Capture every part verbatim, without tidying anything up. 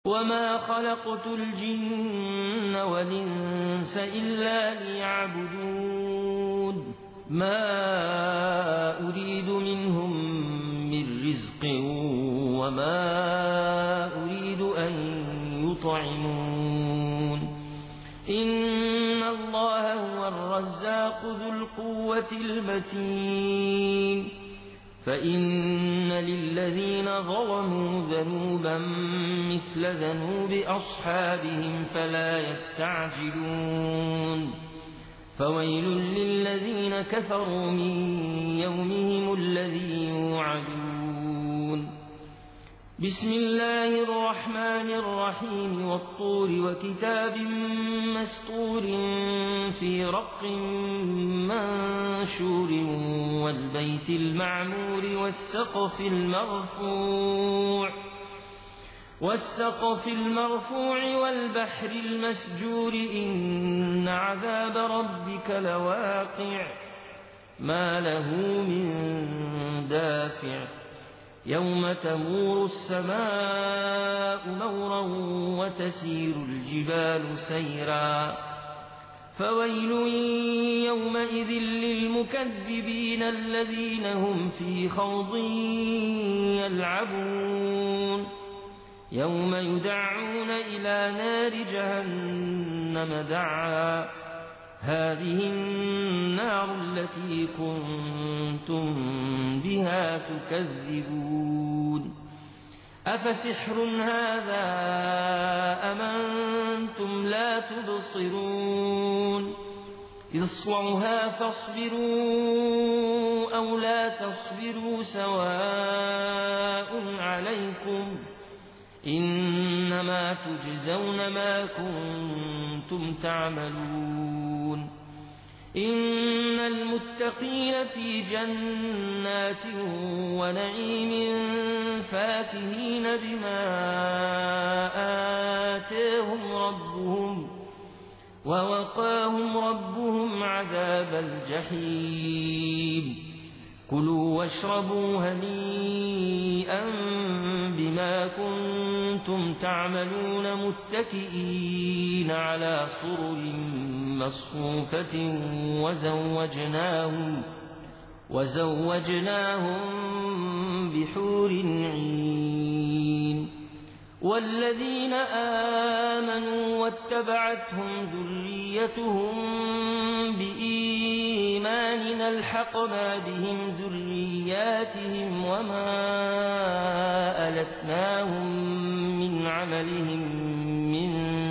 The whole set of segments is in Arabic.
وما خلقت الجن والإنس إلا ليعبدون ما أريد منهم من رزق وما أريد أن يطعمون إن الله هو الرزاق ذو القوة المتين فإن للذين ظلموا ذنوبا مثل ذنوب أصحابهم فلا يستعجلون فويل للذين كفروا من يومهم الذي يوعدون بسم الله الرحمن الرحيم والطور وكتاب مسطور في رق منشور والبيت المعمور والسقف المرفوع والسقف المرفوع والبحر المسجور إن عذاب ربك لواقع ما له من دافع يوم تمور السماء مورا وتسير الجبال سيرا فويل يومئذ للمكذبين الذين هم في خوض يلعبون يوم يدعون إلى نار جهنم دعا هذه النار التي كنتم بها تكذبون أفسحر هذا أم أنتم لا تبصرون اصلوها فاصبروا أو لا تصبروا سواء عليكم إنما تجزون ما كنتم تعملون إن المتقين في جنات ونعيم فاكهين بما آتاهم ربهم ووقاهم ربهم عذاب الجحيم كلوا واشربوا هنيئا بما كنتم تعملون متكئين على سرر مصفوفة وزوجناهم وزوجناهم بحور عين والذين آمنوا واتبعتهم ذريتهم بإيمان ألحقنا بهم ذرياتهم وما ألتناهم من عملهم من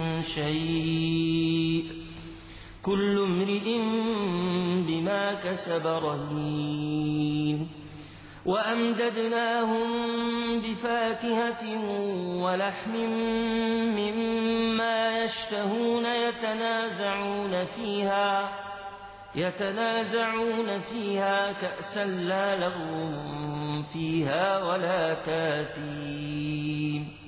شيء كل امرئ بما كسب رهين وأمددناهم بفاكهة ولحم مما يشتهون يتنازعون فيها يتنازعون فيها كأسا لا لغو فيها ولا تاثيم